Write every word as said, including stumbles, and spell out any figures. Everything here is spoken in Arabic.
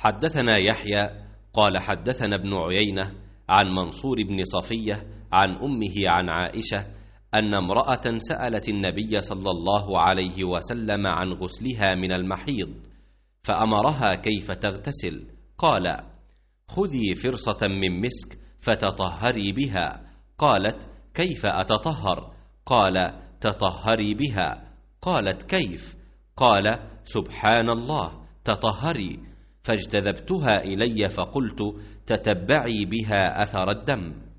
حدثنا يحيى قال حدثنا ابن عيينة عن منصور بن صفية عن أمه عن عائشة أن امرأة سألت النبي صلى الله عليه وسلم عن غسلها من المحيض، فأمرها كيف تغتسل. قال: خذي فرصة من مسك فتطهري بها. قالت: كيف أتطهر؟ قال: تطهري بها. قالت: كيف؟ قال: سبحان الله، تطهري. فاجتذبتها إلي فقلت: تتبعي بها أثر الدم.